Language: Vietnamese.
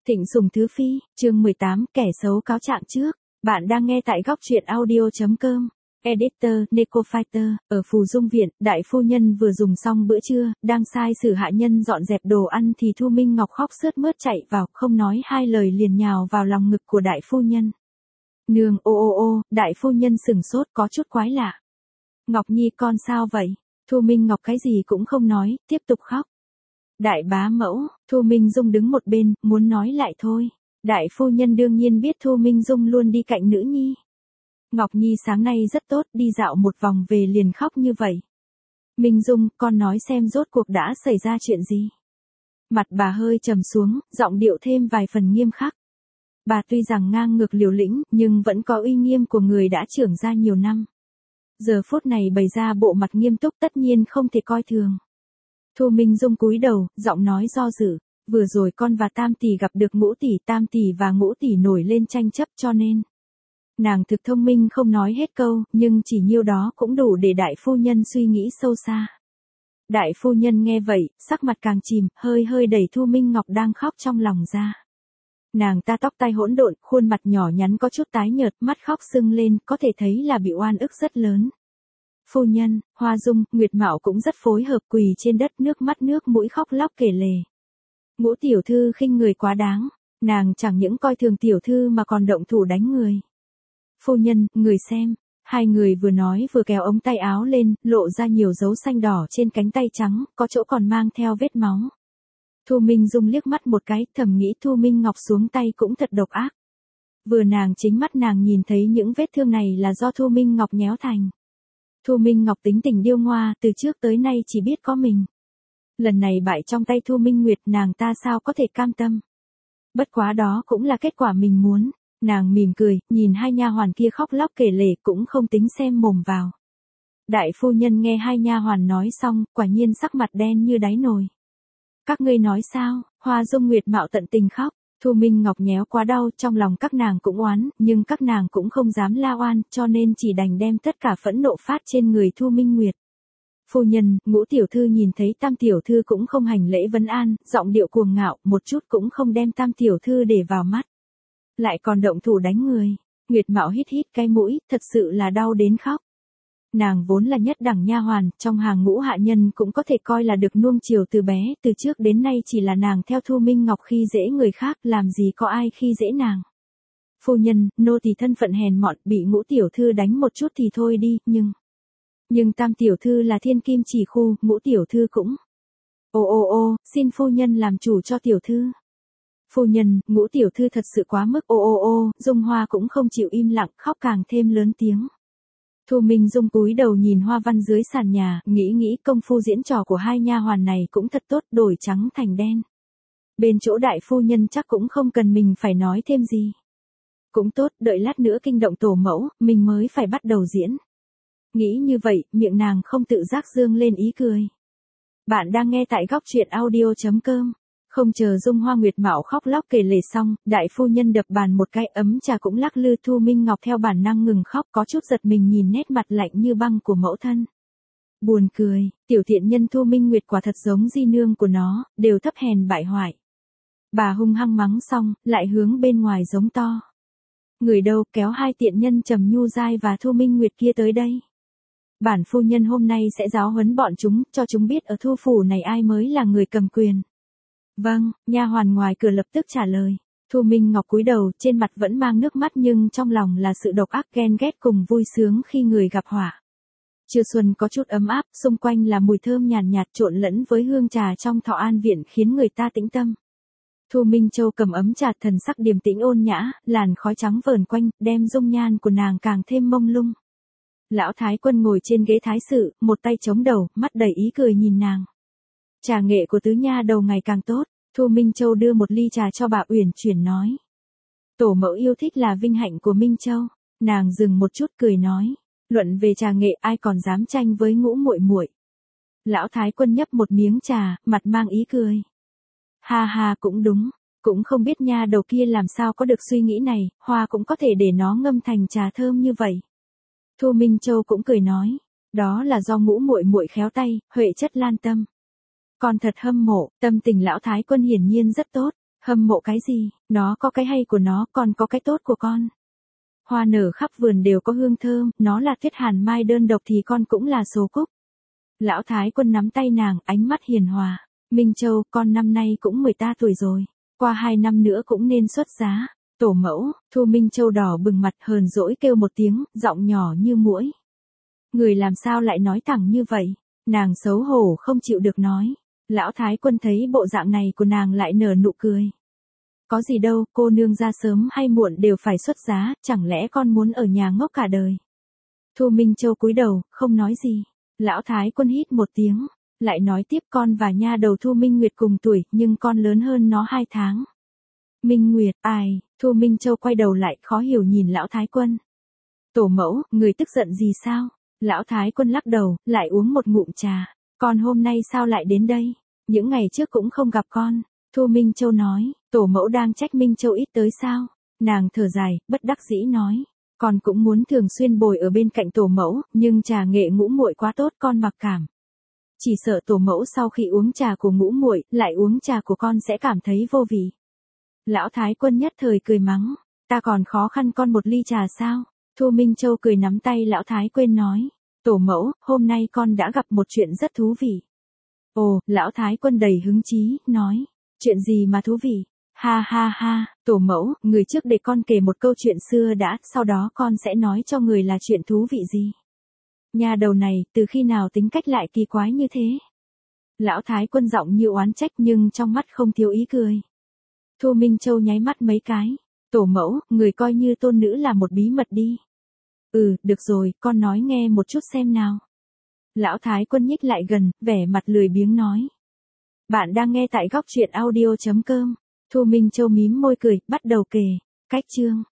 Thịnh Sùng Thứ Phi, chương 18, kẻ xấu cáo trạng trước. Bạn đang nghe tại góc truyện audio.com. Editor, Neko Fighter, ở Phù Dung Viện, đại phu nhân vừa dùng xong bữa trưa, đang sai sử hạ nhân dọn dẹp đồ ăn thì Thu Minh Ngọc khóc sướt mướt chạy vào, không nói hai lời liền nhào vào lòng ngực của đại phu nhân. Nương, ô, đại phu nhân sừng sốt có chút quái lạ. Ngọc Nhi con sao vậy? Thu Minh Ngọc cái gì cũng không nói, tiếp tục khóc. Đại bá mẫu, Thu Minh Dung đứng một bên, muốn nói lại thôi. Đại phu nhân đương nhiên biết Thu Minh Dung luôn đi cạnh nữ nhi. Ngọc Nhi sáng nay rất tốt, đi dạo một vòng về liền khóc như vậy. Minh Dung, con nói xem rốt cuộc đã xảy ra chuyện gì. Mặt bà hơi trầm xuống, giọng điệu thêm vài phần nghiêm khắc. Bà tuy rằng ngang ngược liều lĩnh, nhưng vẫn có uy nghiêm của người đã trưởng ra nhiều năm. Giờ phút này bày ra bộ mặt nghiêm túc tất nhiên không thể coi thường. Thu Minh Dung cúi đầu, giọng nói do dự. Vừa rồi con và Tam tỷ gặp được Ngũ tỷ, Tam tỷ và Ngũ tỷ nổi lên tranh chấp cho nên. Nàng thực thông minh không nói hết câu, nhưng chỉ nhiêu đó cũng đủ để đại phu nhân suy nghĩ sâu xa. Đại phu nhân nghe vậy, sắc mặt càng chìm, hơi đẩy Thu Minh Ngọc đang khóc trong lòng ra. Nàng ta tóc tai hỗn độn, khuôn mặt nhỏ nhắn có chút tái nhợt, mắt khóc sưng lên, có thể thấy là bị oan ức rất lớn. Phu nhân, Hoa Dung, Nguyệt Mạo cũng rất phối hợp quỳ trên đất nước mắt nước mũi khóc lóc kể lể. Ngũ tiểu thư khinh người quá đáng, nàng chẳng những coi thường tiểu thư mà còn động thủ đánh người. Phu nhân, người xem, hai người vừa nói vừa kéo ống tay áo lên, lộ ra nhiều dấu xanh đỏ trên cánh tay trắng, có chỗ còn mang theo vết máu. Thu Minh Dung liếc mắt một cái, thầm nghĩ Thu Minh Ngọc xuống tay cũng thật độc ác. Vừa nàng chính mắt nàng nhìn thấy những vết thương này là do Thu Minh Ngọc nhéo thành. Thu Minh Ngọc tính tình điêu ngoa, từ trước tới nay chỉ biết có mình. Lần này bại trong tay Thu Minh Nguyệt, nàng ta sao có thể cam tâm. Bất quá đó cũng là kết quả mình muốn. Nàng mỉm cười, nhìn hai nha hoàn kia khóc lóc kể lể cũng không tính xem mồm vào. Đại phu nhân nghe hai nha hoàn nói xong, quả nhiên sắc mặt đen như đáy nồi. Các ngươi nói sao? Hoa Dung Nguyệt Mạo tận tình khóc. Thu Minh Ngọc nhéo quá đau, trong lòng các nàng cũng oán, nhưng các nàng cũng không dám la oan, cho nên chỉ đành đem tất cả phẫn nộ phát trên người Thu Minh Nguyệt. Phu nhân, Ngũ tiểu thư nhìn thấy Tam tiểu thư cũng không hành lễ vấn an, giọng điệu cuồng ngạo, một chút cũng không đem Tam tiểu thư để vào mắt. Lại còn động thủ đánh người. Nguyệt Mạo hít cái mũi, thật sự là đau đến khóc. Nàng vốn là nhất đẳng nha hoàn, trong hàng ngũ hạ nhân cũng có thể coi là được nuông chiều từ bé, từ trước đến nay chỉ là nàng theo Thu Minh Ngọc khi dễ người khác, làm gì có ai khi dễ nàng. Phu nhân, nô tỳ thân phận hèn mọn, bị Ngũ tiểu thư đánh một chút thì thôi đi, nhưng Tam tiểu thư là thiên kim chỉ khu, Ngũ tiểu thư cũng. Ô, xin phu nhân làm chủ cho tiểu thư. Phu nhân, Ngũ tiểu thư thật sự quá mức, ô, Dung Hoa cũng không chịu im lặng, khóc càng thêm lớn tiếng. Thu Minh Dung cúi đầu nhìn hoa văn dưới sàn nhà, nghĩ công phu diễn trò của hai nha hoàn này cũng thật tốt, đổi trắng thành đen. Bên chỗ đại phu nhân chắc cũng không cần mình phải nói thêm gì. Cũng tốt, đợi lát nữa kinh động tổ mẫu, mình mới phải bắt đầu diễn. Nghĩ như vậy, miệng nàng không tự giác dương lên ý cười. Bạn đang nghe tại góc truyện audio.com. Không chờ Dung Hoa Nguyệt Mạo khóc lóc kể lể xong, đại phu nhân đập bàn một cái, ấm trà cũng lắc lư. Thu Minh Ngọc theo bản năng ngừng khóc, có chút giật mình nhìn nét mặt lạnh như băng của mẫu thân. Buồn cười, tiểu thiện nhân Thu Minh Nguyệt quả thật giống di nương của nó, đều thấp hèn bại hoại. Bà hung hăng mắng xong, lại hướng bên ngoài giống to. Người đâu, kéo hai tiện nhân Trầm Nhu Giai và Thu Minh Nguyệt kia tới đây. Bản phu nhân hôm nay sẽ giáo huấn bọn chúng, cho chúng biết ở Thu phủ này ai mới là người cầm quyền. Vâng, nha hoàn ngoài cửa lập tức trả lời. Thu Minh Ngọc cúi đầu, trên mặt vẫn mang nước mắt nhưng trong lòng là sự độc ác ghen ghét cùng vui sướng khi người gặp họa. Trưa xuân có chút ấm áp, xung quanh là mùi thơm nhàn nhạt trộn lẫn với hương trà trong Thọ An viện khiến người ta tĩnh tâm. Thu Minh Châu cầm ấm trà, thần sắc điềm tĩnh ôn nhã, làn khói trắng vờn quanh, đem dung nhan của nàng càng thêm mông lung. Lão Thái Quân ngồi trên ghế thái sự, một tay chống đầu, mắt đầy ý cười nhìn nàng. Trà nghệ của tứ nha đầu ngày càng tốt. Thu Minh Châu đưa một ly trà cho bà uyển chuyển nói. Tổ mẫu yêu thích là vinh hạnh của Minh Châu. Nàng dừng một chút cười nói. Luận về trà nghệ ai còn dám tranh với Ngũ muội muội. Lão Thái Quân nhấp một miếng trà, mặt mang ý cười. Ha cũng đúng. Cũng không biết nha đầu kia làm sao có được suy nghĩ này, hoa cũng có thể để nó ngâm thành trà thơm như vậy. Thu Minh Châu cũng cười nói. Đó là do Ngũ muội muội khéo tay, huệ chất lan tâm. Con thật hâm mộ, tâm tình lão Thái Quân hiển nhiên rất tốt, Hâm mộ cái gì, nó có cái hay của nó, còn có cái tốt của con. Hoa nở khắp vườn đều có hương thơm, nó là tuyết hàn mai đơn độc thì con cũng là số cúc. Lão Thái Quân nắm tay nàng, ánh mắt hiền hòa. Minh Châu, con năm nay cũng 18 tuổi rồi. Qua 2 năm nữa cũng nên xuất giá. Tổ mẫu, Thu Minh Châu đỏ bừng mặt hờn dỗi kêu một tiếng, giọng nhỏ như muỗi. Người làm sao lại nói thẳng như vậy? Nàng xấu hổ không chịu được nói. Lão Thái Quân thấy bộ dạng này của nàng lại nở nụ cười. Có gì đâu, cô nương ra sớm hay muộn đều phải xuất giá, chẳng lẽ con muốn ở nhà ngốc cả đời? Thu Minh Châu cúi đầu, không nói gì. Lão Thái Quân hít một tiếng, lại nói tiếp con và nha đầu Thu Minh Nguyệt cùng tuổi, nhưng con lớn hơn nó 2 tháng. Minh Nguyệt, ai? Thu Minh Châu quay đầu lại, khó hiểu nhìn Lão Thái Quân. Tổ mẫu, người tức giận gì sao? Lão Thái Quân lắc đầu, lại uống một ngụm trà. Con hôm nay sao lại đến đây? Những ngày trước cũng không gặp con. Thu Minh Châu nói, tổ mẫu đang trách Minh Châu ít tới sao? Nàng thở dài, bất đắc dĩ nói. Con cũng muốn thường xuyên bồi ở bên cạnh tổ mẫu, nhưng trà nghệ ngũ muội quá tốt con mặc cảm. Chỉ sợ tổ mẫu sau khi uống trà của ngũ muội, lại uống trà của con sẽ cảm thấy vô vị. Lão Thái Quân nhất thời cười mắng, ta còn khó khăn con một ly trà sao? Thu Minh Châu cười nắm tay Lão Thái Quân nói, tổ mẫu, hôm nay con đã gặp một chuyện rất thú vị. Ồ, Lão Thái Quân đầy hứng chí, nói, chuyện gì mà thú vị? Ha ha ha, tổ mẫu, người trước để con kể một câu chuyện xưa đã, sau đó con sẽ nói cho người là chuyện thú vị gì. Nhà đầu này, từ khi nào tính cách lại kỳ quái như thế? Lão Thái Quân giọng như oán trách nhưng trong mắt không thiếu ý cười. Thu Minh Châu nháy mắt mấy cái. Tổ mẫu, người coi như tôn nữ là một bí mật đi. Được rồi, con nói nghe một chút xem nào. Lão Thái Quân nhích lại gần, vẻ mặt lười biếng nói. Bạn đang nghe tại góc truyện audio.com. Thu Minh Châu mím môi cười, bắt đầu kể. Cách chương.